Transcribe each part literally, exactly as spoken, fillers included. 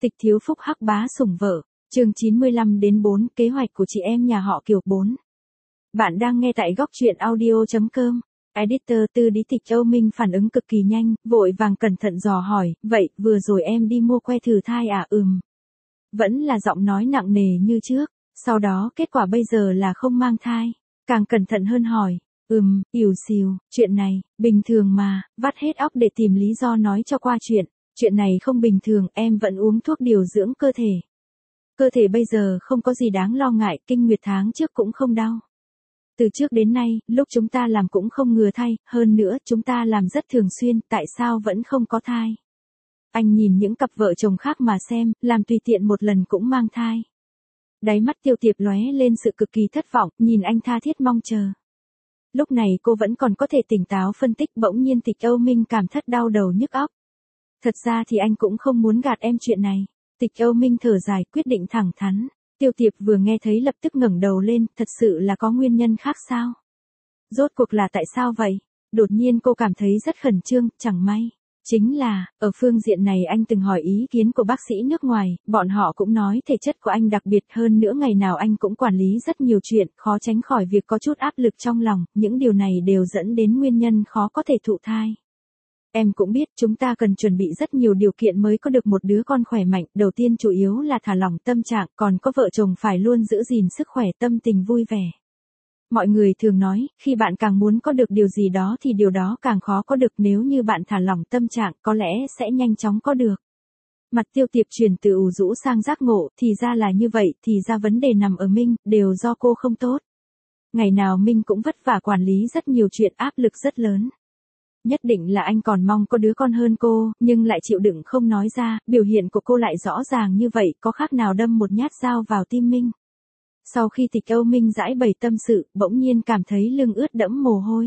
Tịch thiếu phúc hắc bá sủng vợ, chương chín mươi lăm đến bốn, kế hoạch của chị em nhà họ Kiều bốn. Bạn đang nghe tại góc truyện audio chấm com. Editor Tư Đí Tịch Âu Minh phản ứng cực kỳ nhanh, vội vàng cẩn thận dò hỏi, vậy, vừa rồi em đi mua que thử thai à? Ừm. Vẫn là giọng nói nặng nề như trước, sau đó kết quả bây giờ là không mang thai. Càng cẩn thận hơn hỏi, ừm, ỉu xìu, chuyện này, bình thường mà, vắt hết óc để tìm lý do nói cho qua chuyện. Chuyện này không bình thường, em vẫn uống thuốc điều dưỡng cơ thể. Cơ thể bây giờ không có gì đáng lo ngại, kinh nguyệt tháng trước cũng không đau. Từ trước đến nay, lúc chúng ta làm cũng không ngừa thai, hơn nữa chúng ta làm rất thường xuyên, tại sao vẫn không có thai? Anh nhìn những cặp vợ chồng khác mà xem, làm tùy tiện một lần cũng mang thai. Đáy mắt Tiêu Tiệp lóe lên sự cực kỳ thất vọng, nhìn anh tha thiết mong chờ. Lúc này cô vẫn còn có thể tỉnh táo phân tích, bỗng nhiên Tịch Âu Minh cảm thất đau đầu nhức óc. Thật ra thì anh cũng không muốn gạt em chuyện này. Tịch Âu Minh thở dài, quyết định thẳng thắn. Tiêu Tiệp vừa nghe thấy lập tức ngẩng đầu lên, thật sự là có nguyên nhân khác sao? Rốt cuộc là tại sao vậy? Đột nhiên cô cảm thấy rất khẩn trương, chẳng may. Chính là, ở phương diện này anh từng hỏi ý kiến của bác sĩ nước ngoài, bọn họ cũng nói thể chất của anh đặc biệt, hơn nữa ngày nào anh cũng quản lý rất nhiều chuyện, khó tránh khỏi việc có chút áp lực trong lòng, những điều này đều dẫn đến nguyên nhân khó có thể thụ thai. Em cũng biết chúng ta cần chuẩn bị rất nhiều điều kiện mới có được một đứa con khỏe mạnh, đầu tiên chủ yếu là thả lỏng tâm trạng, còn có vợ chồng phải luôn giữ gìn sức khỏe, tâm tình vui vẻ. Mọi người thường nói, khi bạn càng muốn có được điều gì đó thì điều đó càng khó có được, nếu như bạn thả lỏng tâm trạng có lẽ sẽ nhanh chóng có được. Mặt Tiêu Tiệp chuyển từ ủ rũ sang giác ngộ, thì ra là như vậy, thì ra vấn đề nằm ở Minh, đều do cô không tốt. Ngày nào Minh cũng vất vả quản lý rất nhiều chuyện, áp lực rất lớn. Nhất định là anh còn mong có đứa con hơn cô, nhưng lại chịu đựng không nói ra, biểu hiện của cô lại rõ ràng như vậy, có khác nào đâm một nhát dao vào tim Minh. Sau khi Tịch Âu Minh giải bày tâm sự, bỗng nhiên cảm thấy lưng ướt đẫm mồ hôi.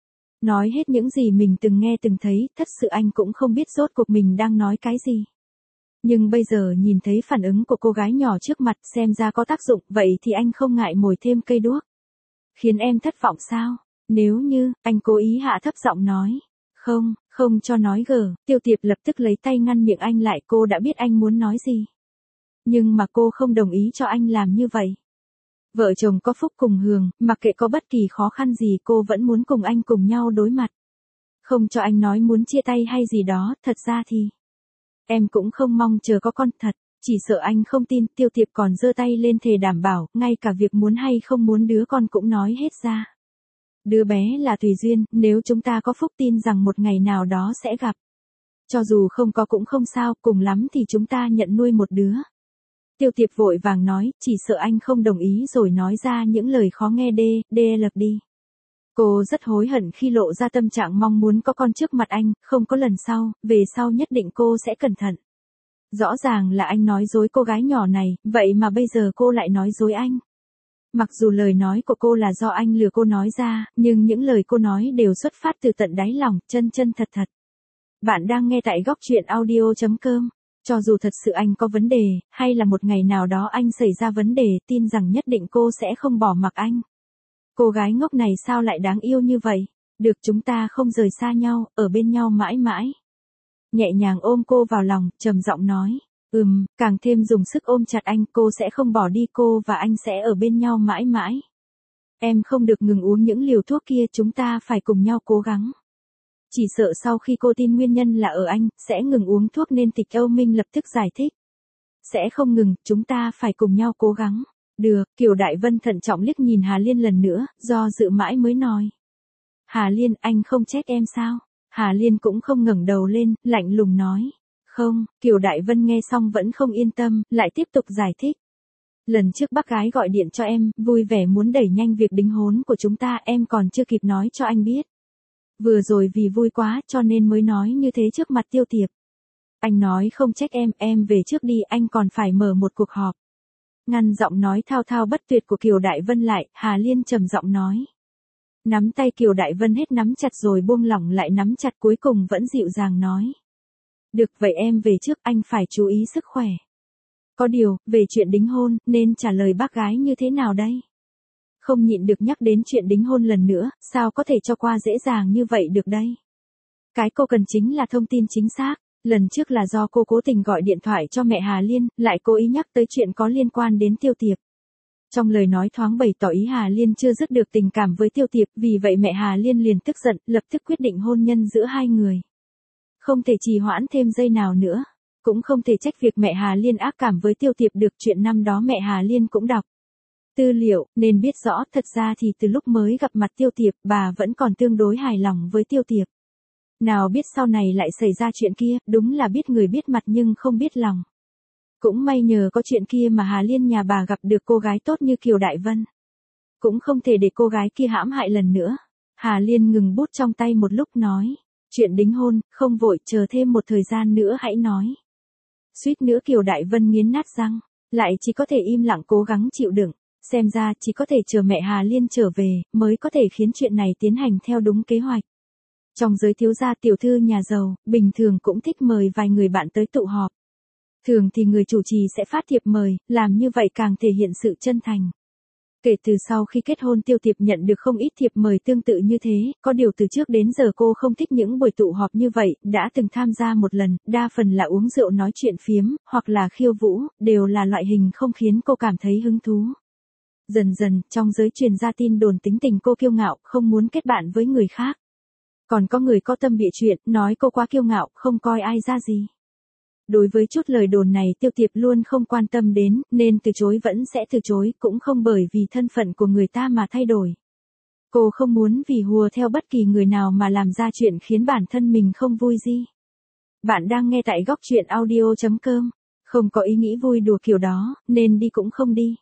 Nói hết những gì mình từng nghe từng thấy, thật sự anh cũng không biết rốt cuộc mình đang nói cái gì. Nhưng bây giờ nhìn thấy phản ứng của cô gái nhỏ trước mặt, xem ra có tác dụng, vậy thì anh không ngại mồi thêm cây đuốc. Khiến em thất vọng sao? Nếu như, anh cố ý hạ thấp giọng nói. Không, không cho nói gờ, Tiêu Tiệp lập tức lấy tay ngăn miệng anh lại, cô đã biết anh muốn nói gì. Nhưng mà cô không đồng ý cho anh làm như vậy. Vợ chồng có phúc cùng hưởng, mặc kệ có bất kỳ khó khăn gì cô vẫn muốn cùng anh cùng nhau đối mặt. Không cho anh nói muốn chia tay hay gì đó, thật ra thì em cũng không mong chờ có con thật, chỉ sợ anh không tin. Tiêu Tiệp còn giơ tay lên thề đảm bảo, ngay cả việc muốn hay không muốn đứa con cũng nói hết ra. Đứa bé là tùy duyên, nếu chúng ta có phúc tin rằng một ngày nào đó sẽ gặp. Cho dù không có cũng không sao, cùng lắm thì chúng ta nhận nuôi một đứa. Tiêu Tiệp vội vàng nói, chỉ sợ anh không đồng ý rồi nói ra những lời khó nghe đê, đê lật đi. Cô rất hối hận khi lộ ra tâm trạng mong muốn có con trước mặt anh, không có lần sau, về sau nhất định cô sẽ cẩn thận. Rõ ràng là anh nói dối cô gái nhỏ này, vậy mà bây giờ cô lại nói dối anh. Mặc dù lời nói của cô là do anh lừa cô nói ra, nhưng những lời cô nói đều xuất phát từ tận đáy lòng, chân chân thật thật. Bạn đang nghe tại góc truyện audio chấm com. Cho dù thật sự anh có vấn đề, hay là một ngày nào đó anh xảy ra vấn đề, tin rằng nhất định cô sẽ không bỏ mặc anh. Cô gái ngốc này sao lại đáng yêu như vậy? Được, chúng ta không rời xa nhau, ở bên nhau mãi mãi. Nhẹ nhàng ôm cô vào lòng, trầm giọng nói. Ừm, càng thêm dùng sức ôm chặt anh, cô sẽ không bỏ đi, cô và anh sẽ ở bên nhau mãi mãi. Em không được ngừng uống những liều thuốc kia, chúng ta phải cùng nhau cố gắng. Chỉ sợ sau khi cô tin nguyên nhân là ở anh, sẽ ngừng uống thuốc nên Tịch Âu Minh lập tức giải thích. Sẽ không ngừng, chúng ta phải cùng nhau cố gắng. Được, Kiều Đại Vân thận trọng liếc nhìn Hà Liên lần nữa, do dự mãi mới nói. Hà Liên, anh không trách em sao? Hà Liên cũng không ngẩng đầu lên, lạnh lùng nói. Không, Kiều Đại Vân nghe xong vẫn không yên tâm, lại tiếp tục giải thích. Lần trước bác gái gọi điện cho em, vui vẻ muốn đẩy nhanh việc đính hôn của chúng ta, em còn chưa kịp nói cho anh biết. Vừa rồi vì vui quá cho nên mới nói như thế trước mặt Tiêu Tiệp. Anh nói không trách em, em về trước đi, anh còn phải mở một cuộc họp. Ngăn giọng nói thao thao bất tuyệt của Kiều Đại Vân lại, Hà Liên trầm giọng nói. Nắm tay Kiều Đại Vân hết nắm chặt rồi buông lỏng lại nắm chặt, cuối cùng vẫn dịu dàng nói. Được, vậy em về trước, anh phải chú ý sức khỏe. Có điều, về chuyện đính hôn, nên trả lời bác gái như thế nào đây? Không nhịn được nhắc đến chuyện đính hôn lần nữa, sao có thể cho qua dễ dàng như vậy được đây? Cái cô cần chính là thông tin chính xác, Lần trước là do cô cố tình gọi điện thoại cho mẹ Hà Liên, lại cố ý nhắc tới chuyện có liên quan đến Tiêu Tiệp. Trong lời nói thoáng bày tỏ ý Hà Liên chưa dứt được tình cảm với Tiêu Tiệp, vì vậy mẹ Hà Liên liền tức giận, lập tức quyết định hôn nhân giữa hai người. Không thể trì hoãn thêm giây nào nữa. Cũng không thể trách việc mẹ Hà Liên ác cảm với Tiêu Tiệp được, chuyện năm đó mẹ Hà Liên cũng đọc tư liệu, nên biết rõ thật ra thì từ lúc mới gặp mặt Tiêu Tiệp, bà vẫn còn tương đối hài lòng với Tiêu Tiệp. Nào biết sau này lại xảy ra chuyện kia, đúng là biết người biết mặt nhưng không biết lòng. Cũng may nhờ có chuyện kia mà Hà Liên nhà bà gặp được cô gái tốt như Kiều Đại Vân. Cũng không thể để cô gái kia hãm hại lần nữa. Hà Liên ngừng bút trong tay một lúc nói. Chuyện đính hôn, không vội, chờ thêm một thời gian nữa hãy nói. Suýt nữa Kiều Đại Vân nghiến nát răng, lại chỉ có thể im lặng cố gắng chịu đựng. Xem ra chỉ có thể chờ mẹ Hà Liên trở về, mới có thể khiến chuyện này tiến hành theo đúng kế hoạch. Trong giới thiếu gia tiểu thư nhà giàu, bình thường cũng thích mời vài người bạn tới tụ họp. Thường thì người chủ trì sẽ phát thiệp mời, làm như vậy càng thể hiện sự chân thành. Kể từ sau khi kết hôn Tiêu Tiệp nhận được không ít thiệp mời tương tự như thế, có điều từ trước đến giờ cô không thích những buổi tụ họp như vậy, đã từng tham gia một lần, đa phần là uống rượu nói chuyện phiếm, hoặc là khiêu vũ, đều là loại hình không khiến cô cảm thấy hứng thú. Dần dần, trong giới truyền ra tin đồn tính tình cô kiêu ngạo, không muốn kết bạn với người khác. Còn có người có tâm bịa chuyện, nói cô quá kiêu ngạo, không coi ai ra gì. Đối với chút lời đồn này Tiêu Tiệp luôn không quan tâm đến, nên từ chối vẫn sẽ từ chối, cũng không bởi vì thân phận của người ta mà thay đổi. Cô không muốn vì hùa theo bất kỳ người nào mà làm ra chuyện khiến bản thân mình không vui gì. Bạn đang nghe tại góc truyện audio chấm com, không có ý nghĩ vui đùa kiểu đó, nên đi cũng không đi.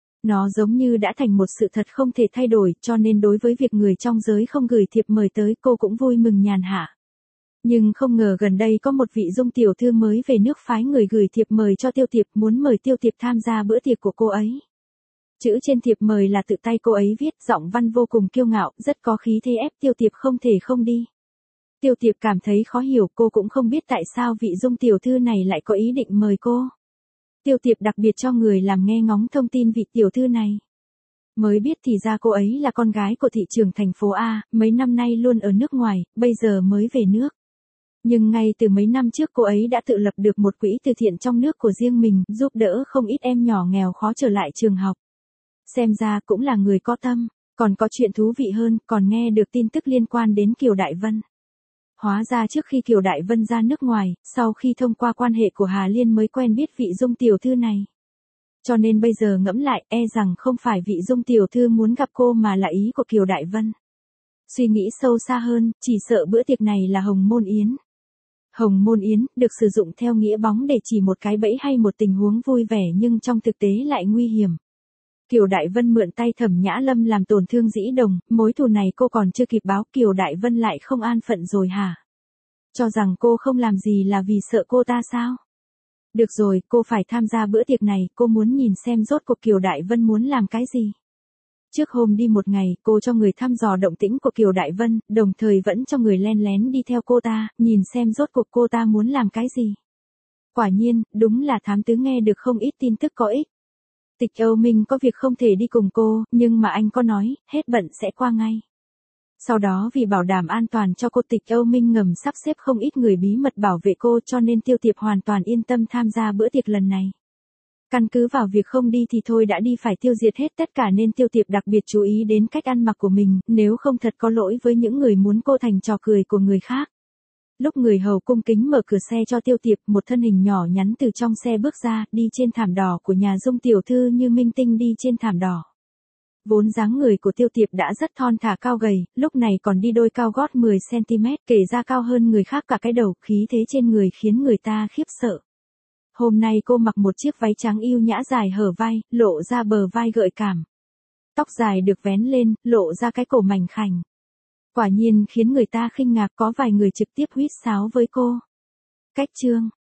Nó giống như đã thành một sự thật không thể thay đổi, cho nên đối với việc người trong giới không gửi thiệp mời tới cô cũng vui mừng nhàn hạ. Nhưng không ngờ gần đây có một vị Dung tiểu thư mới về nước phái người gửi thiệp mời cho Tiêu Tiệp, muốn mời Tiêu Tiệp tham gia bữa tiệc của cô ấy. Chữ trên thiệp mời là tự tay cô ấy viết, giọng văn vô cùng kiêu ngạo, rất có khí thế ép Tiêu Tiệp không thể không đi. Tiêu Tiệp cảm thấy khó hiểu, cô cũng không biết tại sao vị Dung tiểu thư này lại có ý định mời cô. Tiêu Tiệp đặc biệt cho người làm nghe ngóng thông tin vị tiểu thư này. Mới biết thì ra cô ấy là con gái của thị trưởng thành phố A, mấy năm nay luôn ở nước ngoài, bây giờ mới về nước. Nhưng ngay từ mấy năm trước cô ấy đã tự lập được một quỹ từ thiện trong nước của riêng mình, giúp đỡ không ít em nhỏ nghèo khó trở lại trường học. Xem ra cũng là người có tâm. Còn có chuyện thú vị hơn, còn nghe được tin tức liên quan đến Kiều Đại Vân. Hóa ra trước khi Kiều Đại Vân ra nước ngoài, sau khi thông qua quan hệ của Hà Liên mới quen biết vị Dung tiểu thư này. Cho nên bây giờ ngẫm lại, e rằng không phải vị Dung tiểu thư muốn gặp cô mà là ý của Kiều Đại Vân. Suy nghĩ sâu xa hơn, chỉ sợ bữa tiệc này là Hồng Môn Yến. Hồng Môn Yến, được sử dụng theo nghĩa bóng để chỉ một cái bẫy hay một tình huống vui vẻ nhưng trong thực tế lại nguy hiểm. Kiều Đại Vân mượn tay Thẩm Nhã Lâm làm tổn thương Dĩ Đồng, mối thù này cô còn chưa kịp báo, Kiều Đại Vân lại không an phận rồi hả? Cho rằng cô không làm gì là vì sợ cô ta sao? Được rồi, cô phải tham gia bữa tiệc này, cô muốn nhìn xem rốt cuộc Kiều Đại Vân muốn làm cái gì. Trước hôm đi một ngày, cô cho người thăm dò động tĩnh của Kiều Đại Vân, đồng thời vẫn cho người len lén đi theo cô ta, nhìn xem rốt cuộc cô ta muốn làm cái gì. Quả nhiên, đúng là thám tứ nghe được không ít tin tức có ích. Tịch Âu Minh có việc không thể đi cùng cô, nhưng mà anh có nói, hết bận sẽ qua ngay. Sau đó vì bảo đảm an toàn cho cô, Tịch Âu Minh ngầm sắp xếp không ít người bí mật bảo vệ cô, cho nên Tiêu Tiệp hoàn toàn yên tâm tham gia bữa tiệc lần này. Căn cứ vào việc không đi thì thôi đã đi phải tiêu diệt hết tất cả, nên Tiêu Tiệp đặc biệt chú ý đến cách ăn mặc của mình, nếu không thật có lỗi với những người muốn cô thành trò cười của người khác. Lúc người hầu cung kính mở cửa xe cho Tiêu Tiệp, một thân hình nhỏ nhắn từ trong xe bước ra, đi trên thảm đỏ của nhà Dung tiểu thư như minh tinh đi trên thảm đỏ. Vốn dáng người của Tiêu Tiệp đã rất thon thả cao gầy, lúc này còn đi đôi cao gót mười xăng ti mét, kể ra cao hơn người khác cả cái đầu, khí thế trên người khiến người ta khiếp sợ. Hôm nay cô mặc một chiếc váy trắng yêu nhã dài hở vai, lộ ra bờ vai gợi cảm. Tóc dài được vén lên, lộ ra cái cổ mảnh khảnh. Quả nhiên khiến người ta khinh ngạc, có vài người trực tiếp huýt sáo với cô. Cách chương